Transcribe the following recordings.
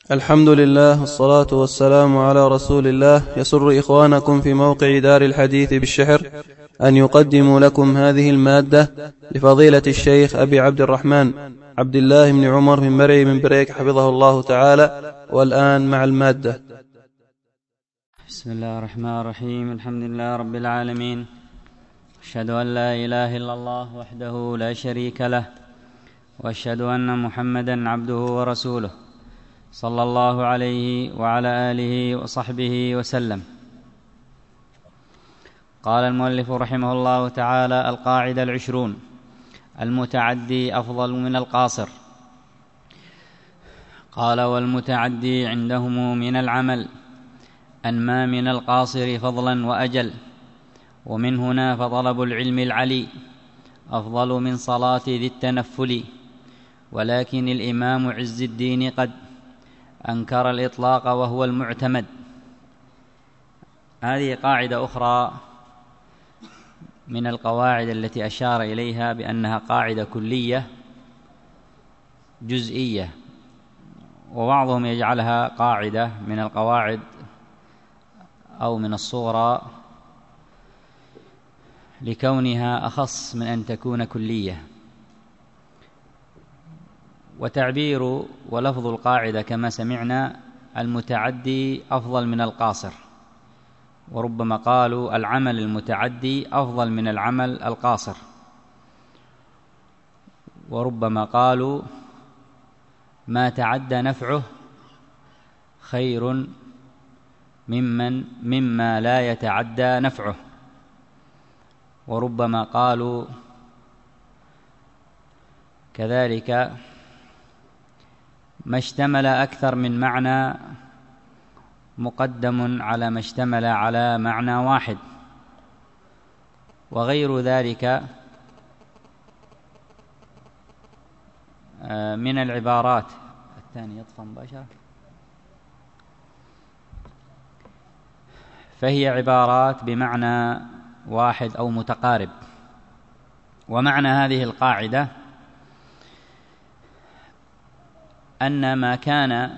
الحمد لله والصلاة والسلام على رسول الله. يسر إخوانكم في موقع دار الحديث بالشحر أن يقدموا لكم هذه المادة لفضيلة الشيخ أبي عبد الرحمن عبد الله بن عمر من مرعي من بريك حفظه الله تعالى. والآن مع المادة. بسم الله الرحمن الرحيم. الحمد لله رب العالمين، أشهد أن لا إله إلا الله وحده لا شريك له، وأشهد أن محمدا عبده ورسوله صلى الله عليه وعلى آله وصحبه وسلم. قال المؤلف رحمه الله تعالى: القاعدة 20: المتعدي أفضل من القاصر. قال: والمتعدي عندهم من العمل أنمى من القاصر فضلا وأجل، ومن هنا فطلب العلم العلي أفضل من صلاة ذي التنفل، ولكن الإمام عز الدين قد أنكر الإطلاق وهو المعتمد. هذه قاعدة أخرى من القواعد التي أشار إليها بأنها قاعدة كلية جزئية، وبعضهم يجعلها قاعدة من القواعد أو من الصغرى لكونها أخص من أن تكون كلية. وتعبير ولفظ القاعدة كما سمعنا: المتعدي أفضل من القاصر، وربما قالوا العمل المتعدي أفضل من العمل القاصر، وربما قالوا ما تعدى نفعه خير مما لا يتعدى نفعه، وربما قالوا كذلك ما اشتمل أكثر من معنى مقدم على ما اشتمل على معنى واحد، وغير ذلك من العبارات. الثاني يطفى مباشرة. فهي عبارات بمعنى واحد أو متقارب. ومعنى هذه القاعدة أن ما كان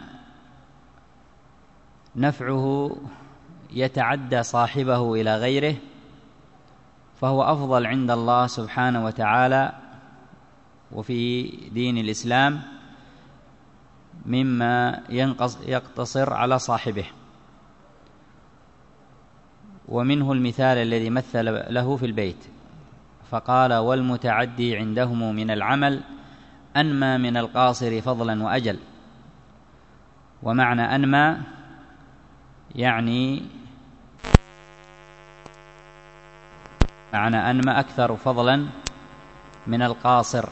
نفعه يتعدى صاحبه إلى غيره فهو أفضل عند الله سبحانه وتعالى وفي دين الإسلام مما يقتصر على صاحبه. ومنه المثال الذي مثل له في البيت فقال: والمتعدي عندهم من العمل أنمى من القاصر فضلا وأجل. ومعنى أنمى يعني أكثر فضلا من القاصر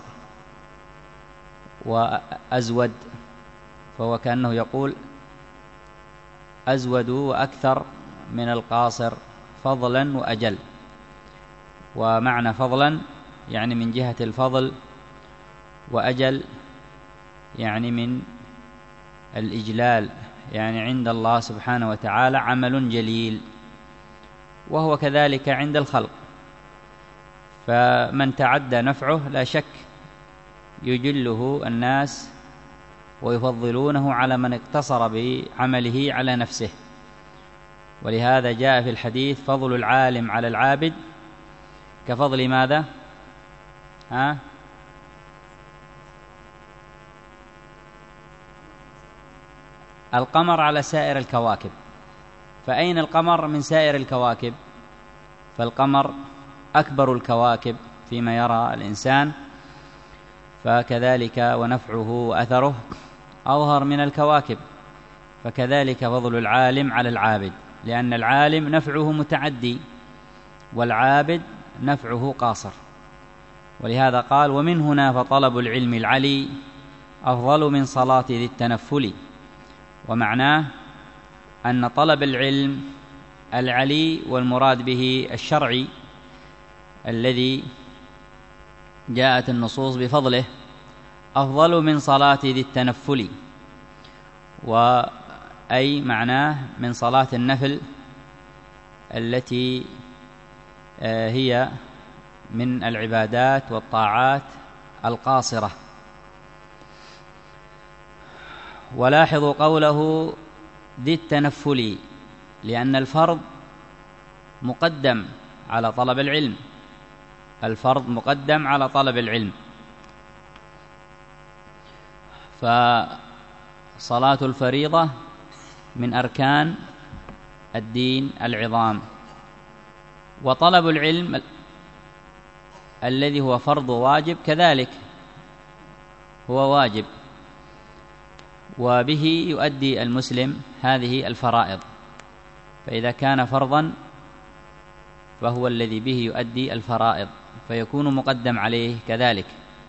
وأزود، فهو كأنه يقول أزود وأكثر من القاصر فضلا وأجل. ومعنى فضلا يعني من جهة الفضل، وأجل يعني من الإجلال، يعني عند الله سبحانه وتعالى عمل جليل، وهو كذلك عند الخلق. فمن تعدى نفعه لا شك يجله الناس ويفضلونه على من اقتصر بعمله على نفسه. ولهذا جاء في الحديث: فضل العالم على العابد كفضل ماذا؟ القمر على سائر الكواكب. فأين القمر من سائر الكواكب؟ فالقمر أكبر الكواكب فيما يرى الإنسان، فكذلك ونفعه وأثره أظهر من الكواكب. فكذلك فضل العالم على العابد، لأن العالم نفعه متعدي والعابد نفعه قاصر. ولهذا قال: ومن هنا فطلب العلم العلي أفضل من صلاة ذي التنفل. ومعناه أن طلب العلم العلي والمراد به الشرعي الذي جاءت النصوص بفضله أفضل من صلاة ذي التنفل، وأي معناه من صلاة النفل التي هي من العبادات والطاعات القاصرة. ولاحظوا قوله ذي التنفل، لأن الفرض مقدم على طلب العلم، الفرض مقدم على طلب العلم. فصلاة الفريضة من أركان الدين العظام، وطلب العلم الذي هو فرض واجب كذلك هو واجب، وبه يؤدي المسلم هذه الفرائض، فإذا كان فرضا فهو الذي به يؤدي الفرائض، فيكون مقدم عليه كذلك.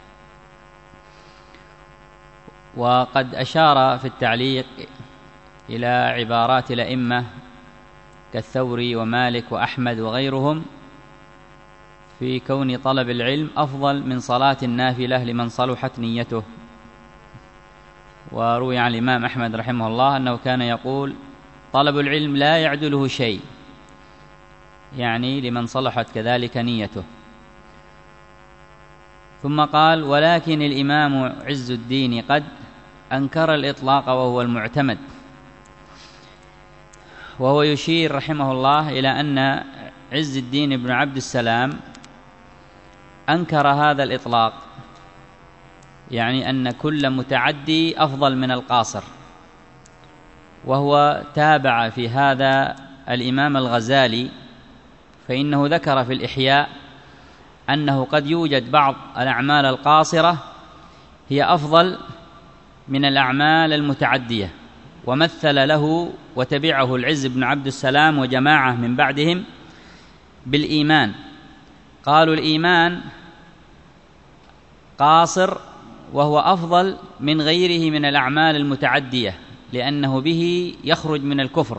وقد أشار في التعليق إلى عبارات الأئمة كالثوري ومالك وأحمد وغيرهم في كون طلب العلم أفضل من صلاة النافلة لمن صلحت نيته. وروي عن الإمام أحمد رحمه الله أنه كان يقول طلب العلم لا يعدله شيء، يعني لمن صلحت كذلك نيته. ثم قال ولكن الإمام عز الدين قد أنكر الإطلاق وهو المعتمد، وهو يشير رحمه الله إلى أن عز الدين بن عبد السلام أنكر هذا الإطلاق، يعني أن كل متعدي أفضل من القاصر، وهو تابع في هذا الإمام الغزالي، فإنه ذكر في الإحياء أنه قد يوجد بعض الأعمال القاصرة هي أفضل من الأعمال المتعدية، ومثل له وتبعه العز بن عبد السلام وجماعة من بعدهم بالإيمان، قالوا الإيمان قاصر وهو أفضل من غيره من الأعمال المتعدية، لأنه به يخرج من الكفر.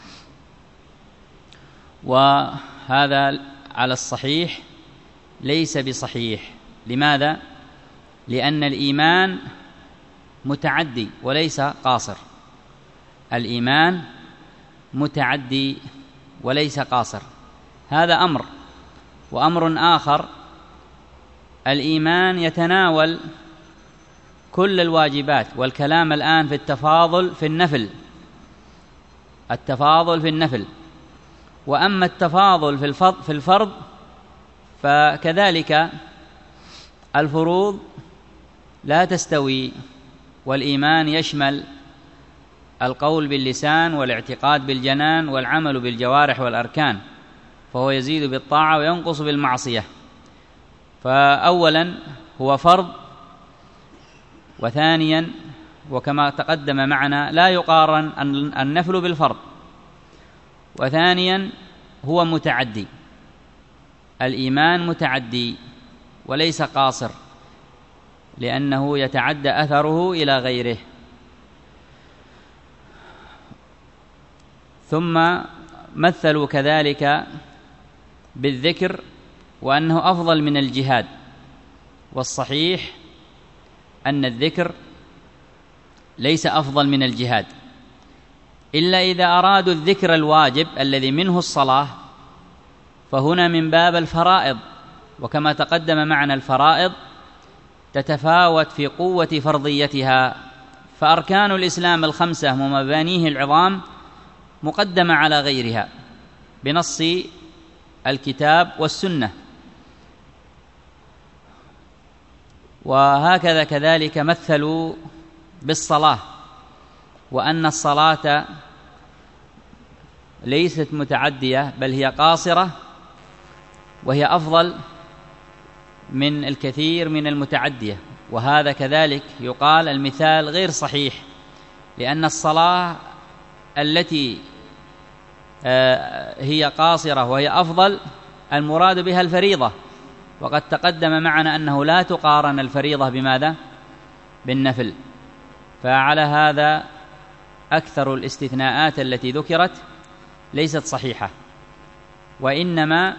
وهذا على الصحيح ليس بصحيح. لماذا؟ لأن الإيمان متعدي وليس قاصر، الإيمان متعدي وليس قاصر، هذا أمر. وأمر آخر، الإيمان يتناول كل الواجبات، والكلام الآن في التفاضل في النفل، التفاضل في النفل. وأما التفاضل في الفرض فكذلك الفروض لا تستوي، والإيمان يشمل القول باللسان والاعتقاد بالجنان والعمل بالجوارح والأركان، فهو يزيد بالطاعة وينقص بالمعصية. فأولا هو فرض، وثانيا وكما تقدم معنا لا يقارن النفل بالفرض، وثانيا هو متعدي، الإيمان متعدي وليس قاصر، لأنه يتعدى أثره إلى غيره. ثم مثلوا كذلك بالذكر وأنه أفضل من الجهاد، والصحيح أن الذكر ليس أفضل من الجهاد، إلا إذا أرادوا الذكر الواجب الذي منه الصلاة، فهنا من باب الفرائض. وكما تقدم معنا الفرائض تتفاوت في قوة فرضيتها، فأركان الإسلام الخمسة ومبانيه العظام مقدمة على غيرها بنص الكتاب والسنة. وهكذا كذلك مثلوا بالصلاة، وأن الصلاة ليست متعدية بل هي قاصرة، وهي أفضل من الكثير من المتعدية. وهذا كذلك يقال المثال غير صحيح، لأن الصلاة التي هي قاصرة وهي أفضل المراد بها الفريضة، وقد تقدم معنا أنه لا تقارن الفريضة بماذا؟ بالنفل. فعلى هذا أكثر الاستثناءات التي ذكرت ليست صحيحة، وإنما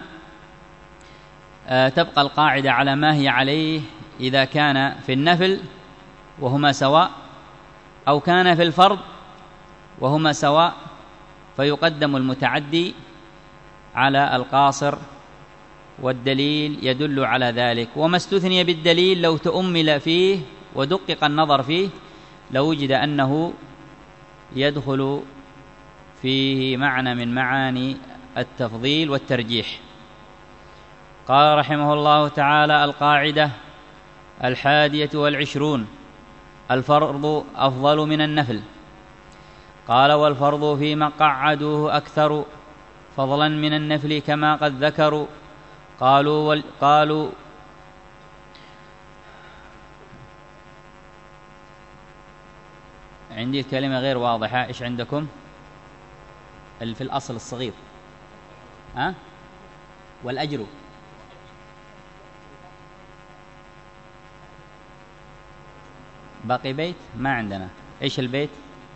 تبقى القاعدة على ما هي عليه إذا كان في النفل وهما سواء، أو كان في الفرض وهما سواء، فيقدم المتعدي على القاصر، والدليل يدل على ذلك. وما استثني بالدليل لو تؤمل فيه ودقق النظر فيه لوجد أنه يدخل فيه معنى من معاني التفضيل والترجيح. قال رحمه الله تعالى: القاعدة 21: الفرض أفضل من النفل. قال: والفرض فيما قعدوه أكثر فضلا من النفل كما قد ذكروا. قالوا عندي الكلمة غير واضحة، إيش عندكم في الأصل الصغير؟ والأجر باقي بيت ما عندنا. إيش البيت؟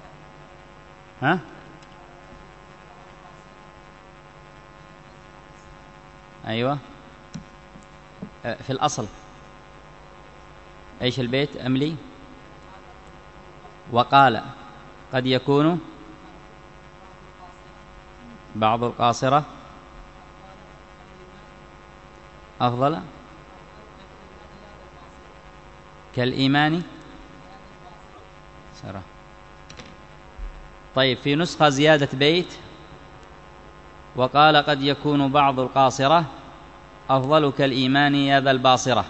أيوة في الأصل إيش البيت أملي؟ وقال قد يكون بعض القاصرة أفضل كالإيمان سرى. طيب في نسخة زيادة بيت: وقال قد يكون بعض القاصرة أفضل كالإيمان يا ذا الباصرة،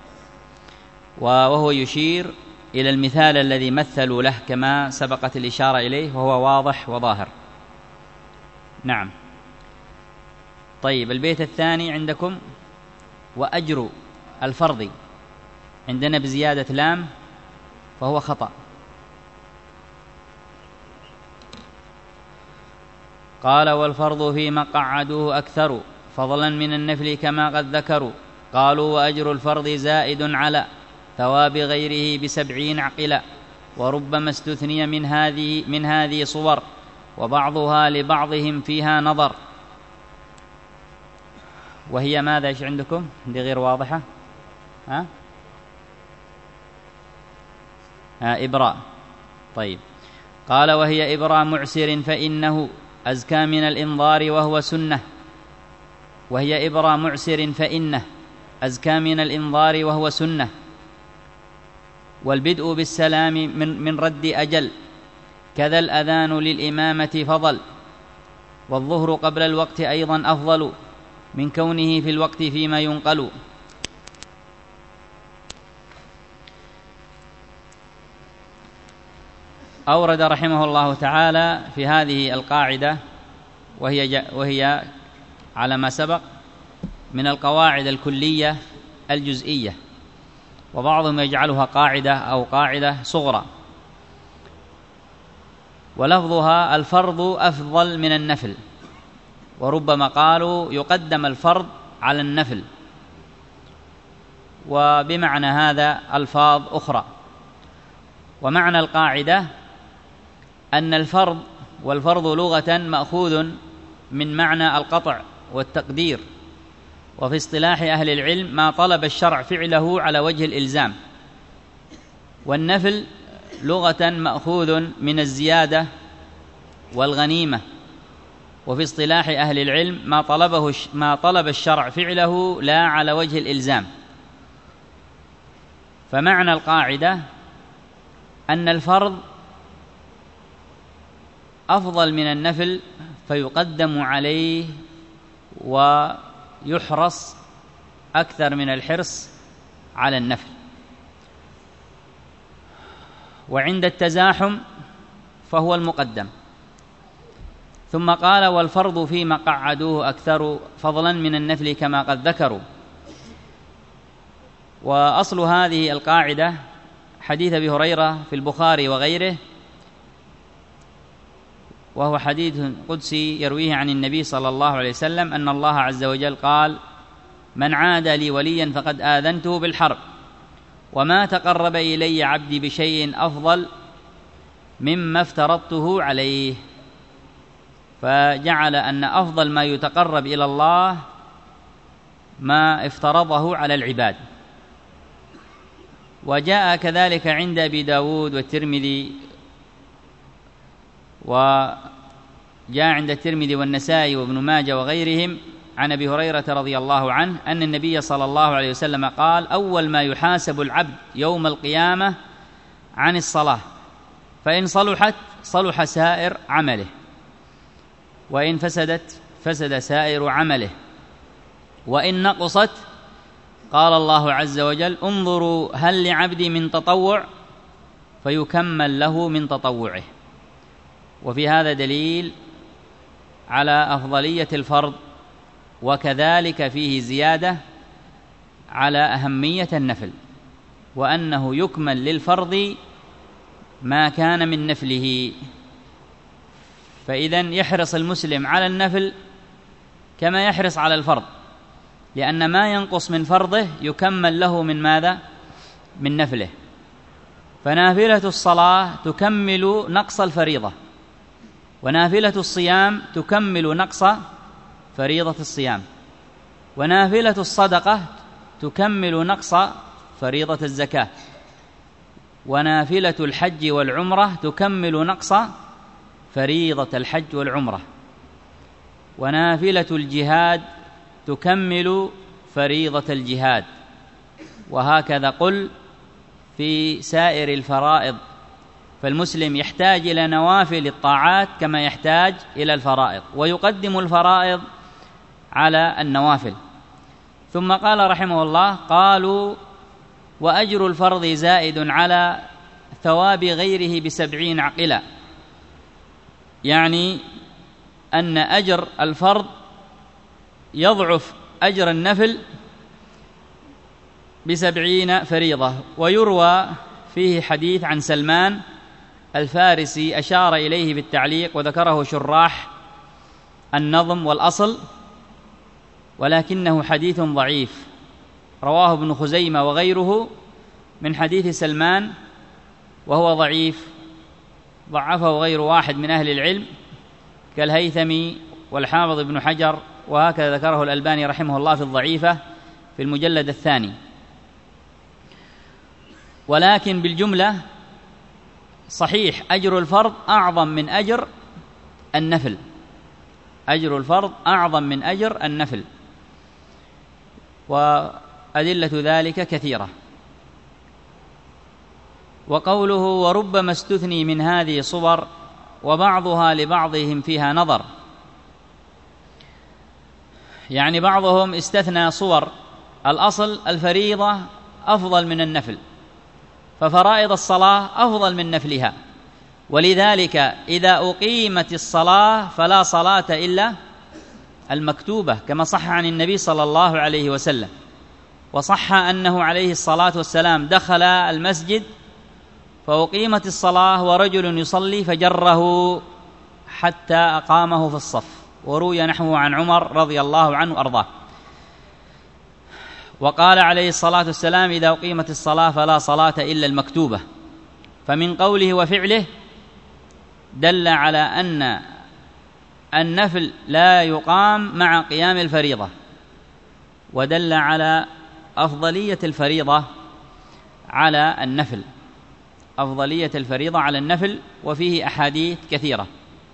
وهو يشير إلى المثال الذي مثلوا له كما سبقت الإشارة إليه، وهو واضح وظاهر. نعم. طيب البيت الثاني عندكم: وأجر الفرض، عندنا بزيادة لام فهو خطأ. قال: والفرض فيما قعدوه أكثر فضلا من النفل كما قد ذكروا. قالوا: وأجر الفرض زائد على ثواب غيره ب70 عقلا، وربما استثني من هذه صور، وبعضها لبعضهم فيها نظر. وهي ماذا؟ إيش عندكم؟ دي غير واضحة. إبراء. طيب قال: وهي إبراء معسر فإنه أزكى من الإنظار وهو سنة. وهي إبراء معسر فإنه أزكى من الإنظار وهو سنة. والبدء بالسلام من رد أجل، كذا الأذان للإمامة فضل. والظهر قبل الوقت أيضا أفضل من كونه في الوقت فيما ينقل. أورد رحمه الله تعالى في هذه القاعدة، وهي على ما سبق من القواعد الكلية الجزئية، وبعضهم يجعلها قاعدة أو قاعدة صغرى. ولفظها: الفرض أفضل من النفل، وربما قالوا يقدم الفرض على النفل، وبمعنى هذا ألفاظ أخرى. ومعنى القاعدة أن والفرض لغة مأخوذ من معنى القطع والتقدير، وفي اصطلاح أهل العلم ما طلب الشرع فعله على وجه الإلزام. والنفل لغة مأخوذ من الزيادة والغنيمة، وفي اصطلاح أهل العلم ما طلب الشرع فعله لا على وجه الإلزام. فمعنى القاعدة أن الفرض أفضل من النفل، فيقدم عليه ويحرص أكثر من الحرص على النفل. وعند التزاحم فهو المقدم. ثم قال: والفرض فيما قعدوه أكثر فضلا من النفل كما قد ذكروا. وأصل هذه القاعدة حديث أبي هريرة في البخاري وغيره، وهو حديث قدسي يرويه عن النبي صلى الله عليه وسلم أن الله عز وجل قال: من عاد لي وليا فقد آذنته بالحرب، وما تقرب إلي عبدي بشيء أفضل مما افترضته عليه. فجعل أن أفضل ما يتقرب إلى الله ما افترضه على العباد. وجاء كذلك عند أبي داود والترمذي، وجاء عند الترمذي والنسائي وابن ماجه وغيرهم عن أبي هريرة رضي الله عنه أن النبي صلى الله عليه وسلم قال: أول ما يحاسب العبد يوم القيامة عن الصلاة، فإن صلحت صلح سائر عمله، وإن فسدت فسد سائر عمله، وإن نقصت قال الله عز وجل: انظروا هل لعبدي من تطوع فيكمل له من تطوعه. وفي هذا دليل على أفضلية الفرض، وكذلك فيه زيادة على أهمية النفل، وأنه يكمل للفرض ما كان من نفله. فإذن يحرص المسلم على النفل كما يحرص على الفرض، لأن ما ينقص من فرضه يكمل له من ماذا؟ من نفله. فنافلة الصلاة تكمل نقص الفريضة، ونافلة الصيام تكمل نقص فريضة الصيام، ونافلة الصدقة تكمل نقص فريضة الزكاة، ونافلة الحج والعمرة تكمل نقص فريضة الحج والعمرة، ونافلة الجهاد تكمل فريضة الجهاد، وهكذا قل في سائر الفرائض. فالمسلم يحتاج إلى نوافل الطاعات كما يحتاج إلى الفرائض، ويقدم الفرائض على النوافل. ثم قال رحمه الله: قالوا: وأجر الفرض زائد على ثواب غيره ب70 عقلا، يعني أن أجر الفرض يضعف أجر النفل ب70 فريضة. ويروى فيه حديث عن سلمان الفارسي أشار إليه بالتعليق، وذكره شراح النظم والأصل، ولكنه حديث ضعيف، رواه ابن خزيمة وغيره من حديث سلمان وهو ضعيف، ضعفه غير واحد من أهل العلم كالهيثمي والحافظ ابن حجر، وهكذا ذكره الألباني رحمه الله في الضعيفة في المجلد الثاني. ولكن بالجملة صحيح أجر الفرض أعظم من أجر النفل، أجر الفرض أعظم من أجر النفل، وأدلة ذلك كثيرة. وقوله: وربما استثني من هذه صور وبعضها لبعضهم فيها نظر، يعني بعضهم استثنى صور الأصل الفريضة أفضل من النفل، ففرائض الصلاة أفضل من نفلها، ولذلك إذا أقيمت الصلاة فلا صلاة إلا المكتوبة، كما صح عن النبي صلى الله عليه وسلم. وصح أنه عليه الصلاة والسلام دخل المسجد فأقيمت الصلاة ورجل يصلي فجره حتى أقامه في الصف، وروي نحوه عن عمر رضي الله عنه أرضاه. وقال عليه الصلاة والسلام: إذا أقيمت الصلاة فلا صلاة إلا المكتوبة. فمن قوله وفعله دل على أن النفل لا يقام مع قيام الفريضة، ودل على أفضلية الفريضة على النفل، أفضلية الفريضة على النفل، وفيه أحاديث كثيرة.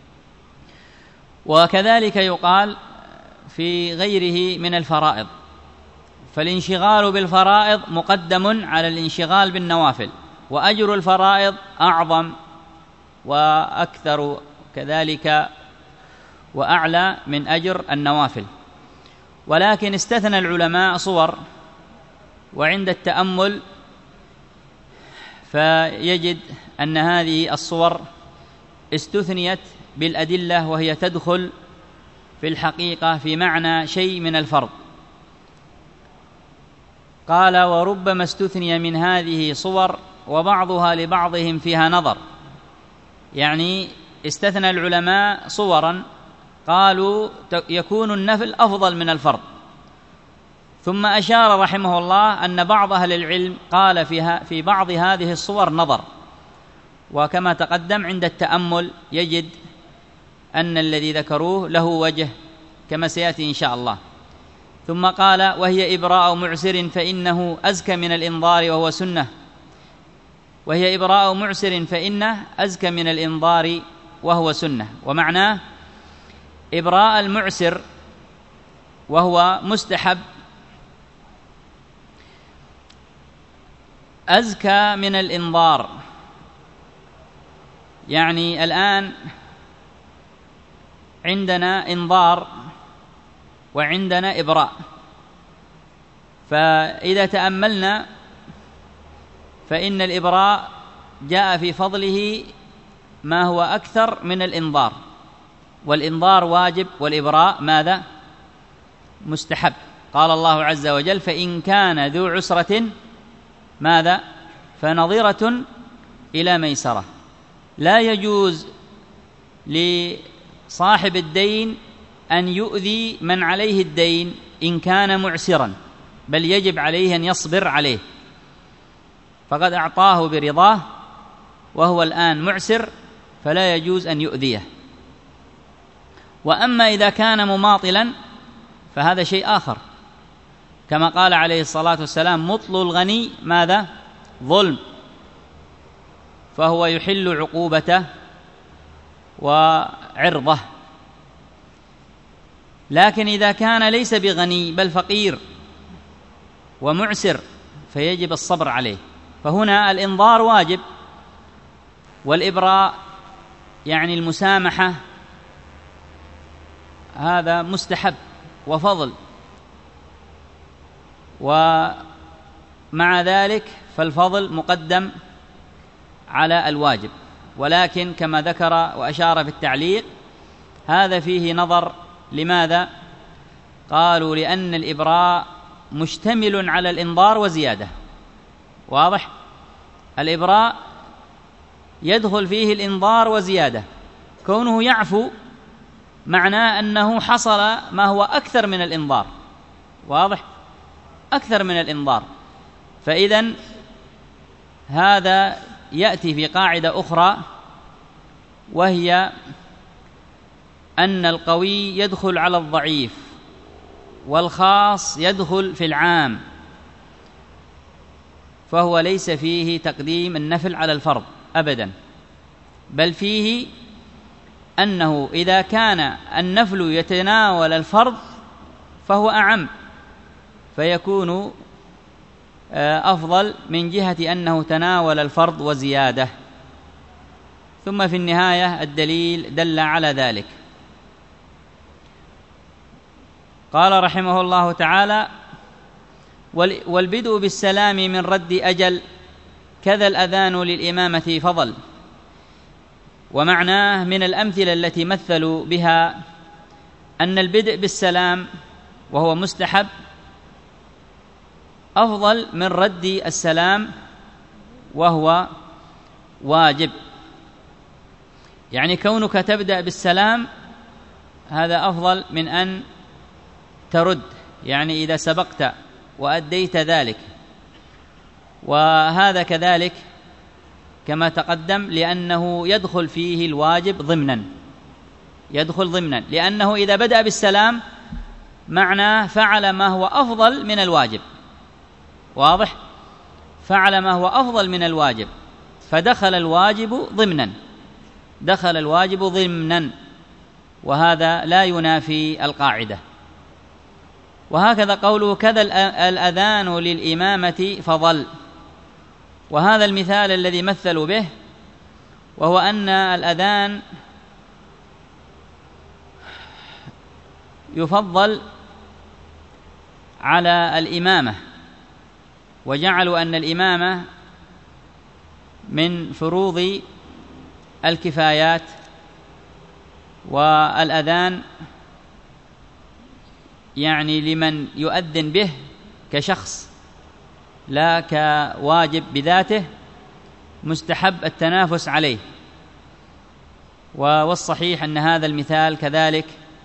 وكذلك يقال في غيره من الفرائض، فالانشغال بالفرائض مقدم على الانشغال بالنوافل، وأجر الفرائض أعظم وأكثر كذلك وأعلى من أجر النوافل. ولكن استثنى العلماء صور، وعند التأمل فيجد أن هذه الصور استثنيت بالأدلة، وهي تدخل في الحقيقة في معنى شيء من الفرض. قال: وربما استثني من هذه صور وبعضها لبعضهم فيها نظر، يعني استثنى العلماء صورا قالوا يكون النفل أفضل من الفرض، ثم أشار رحمه الله أن بعض أهل العلم قال في بعض هذه الصور نظر، وكما تقدم عند التأمل يجد أن الذي ذكروه له وجه كما سيأتي إن شاء الله. ثم قال: وهي إبراء معسر فإنه أزكى من الإنظار وهو سنة، وهي إبراء معسر فإنه أزكى من الإنظار وهو سنة. ومعناه إبراء المعسر وهو مستحب أزكى من الإنظار، يعني الآن عندنا إنظار وعندنا إبراء، فإذا تأملنا فإن الإبراء جاء في فضله ما هو أكثر من الإنظار، والإنظار واجب والإبراء ماذا؟ مستحب. قال الله عز وجل: فإن كان ذو عسرة ماذا؟ فنظرة إلى ميسرة. لا يجوز لصاحب الدين أن يؤذي من عليه الدين إن كان معسرا، بل يجب عليه أن يصبر عليه، فقد أعطاه برضاه وهو الآن معسر، فلا يجوز أن يؤذيه. وأما إذا كان مماطلا فهذا شيء آخر، كما قال عليه الصلاة والسلام: مطل الغني ماذا؟ ظلم، فهو يحل عقوبته وعرضه. لكن إذا كان ليس بغني بل فقير ومعسر فيجب الصبر عليه. فهنا الإنظار واجب، والإبراء يعني المسامحة هذا مستحب وفضل، ومع ذلك فالفضل مقدم على الواجب. ولكن كما ذكر وأشار في التعليق هذا فيه نظر. لماذا؟ قالوا: لأن الإبراء مشتمل على الإنظار وزيادة. واضح؟ الإبراء يدخل فيه الإنظار وزيادة، كونه يعفو معناه أنه حصل ما هو أكثر من الإنظار. واضح؟ أكثر من الإنظار. فإذن هذا يأتي في قاعدة أخرى، وهي أن القوي يدخل على الضعيف، والخاص يدخل في العام، فهو ليس فيه تقديم النفل على الفرض أبدا، بل فيه أنه إذا كان النفل يتناول الفرض فهو أعم، فيكون أفضل من جهة أنه تناول الفرض وزيادة. ثم في النهاية الدليل دل على ذلك. قال رحمه الله تعالى: والبدء بالسلام من رد أجل، كذا الأذان للإمامة فضل. ومعناه من الأمثلة التي مثلوا بها أن البدء بالسلام وهو مستحب أفضل من رد السلام وهو واجب. يعني كونك تبدأ بالسلام هذا أفضل من أن ترد، يعني إذا سبقت وأديت ذلك. وهذا كذلك كما تقدم، لأنه يدخل فيه الواجب ضمنا، يدخل ضمنا، لأنه إذا بدأ بالسلام معناه فعل ما هو أفضل من الواجب. واضح؟ فعل ما هو أفضل من الواجب، فدخل الواجب ضمنا، دخل الواجب ضمنا، وهذا لا ينافي القاعدة. وهكذا قوله: كذا الأذان للإمامة فضل. وهذا المثال الذي مثلوا به، وهو أن الأذان يفضل على الإمامة، وجعلوا أن الإمامة من فروض الكفايات، والأذان يعني لمن يؤذن به كشخص لا كواجب بذاته، مستحب التنافس عليه. والصحيح أن هذا المثال كذلك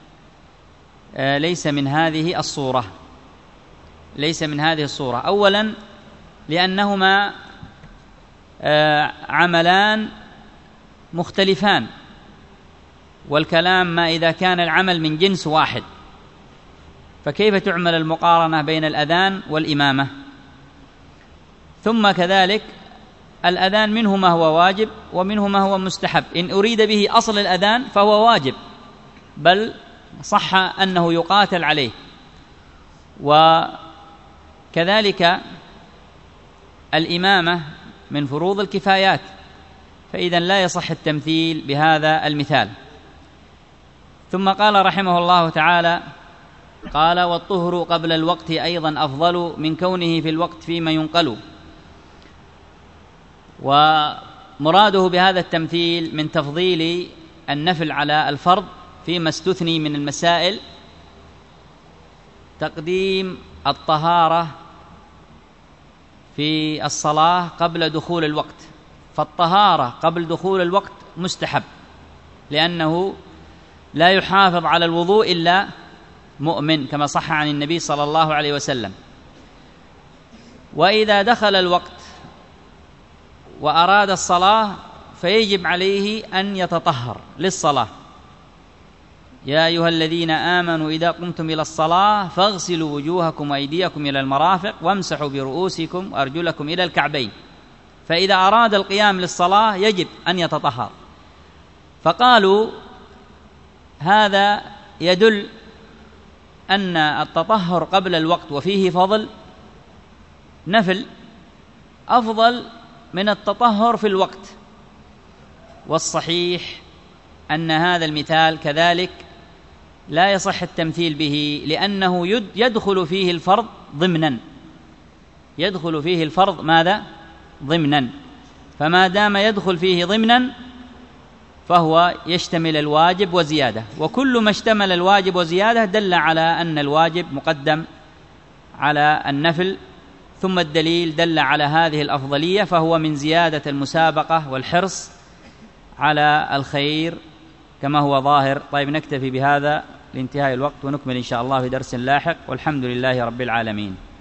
ليس من هذه الصورة، ليس من هذه الصورة. أولا لأنهما عملان مختلفان، والكلام ما إذا كان العمل من جنس واحد، فكيف تعمل المقارنة بين الأذان والإمامة؟ ثم كذلك الأذان منه ما هو واجب ومنه ما هو مستحب. إن أريد به أصل الأذان فهو واجب، بل صح أنه يقاتل عليه. وكذلك الإمامة من فروض الكفايات، فإذا لا يصح التمثيل بهذا المثال. ثم قال رحمه الله تعالى: قال: والطهر قبل الوقت أيضا أفضل من كونه في الوقت فيما ينقل. ومراده بهذا التمثيل من تفضيل النفل على الفرض فيما استثني من المسائل تقديم الطهارة في الصلاة قبل دخول الوقت. فالطهارة قبل دخول الوقت مستحب، لأنه لا يحافظ على الوضوء إلا مؤمن كما صح عن النبي صلى الله عليه وسلم. وإذا دخل الوقت وأراد الصلاة فيجب عليه أن يتطهر للصلاة. يا أيها الذين آمنوا إذا قمتم إلى الصلاة فاغسلوا وجوهكم وأيديكم إلى المرافق وامسحوا برؤوسكم وأرجلكم إلى الكعبين. فإذا أراد القيام للصلاة يجب أن يتطهر. فقالوا هذا يدل أن التطهر قبل الوقت وفيه فضل نفل أفضل من التطهر في الوقت. والصحيح أن هذا المثال كذلك لا يصح التمثيل به، لأنه يدخل فيه الفرض ضمنا. يدخل فيه الفرض ماذا؟ ضمنا. فما دام يدخل فيه ضمنا فهو يشتمل الواجب وزيادة، وكل ما اشتمل الواجب وزيادة دل على أن الواجب مقدم على النفل. ثم الدليل دل على هذه الأفضلية، فهو من زيادة المسابقة والحرص على الخير كما هو ظاهر. طيب، نكتفي بهذا لانتهاء الوقت، ونكمل إن شاء الله في درس لاحق، والحمد لله رب العالمين.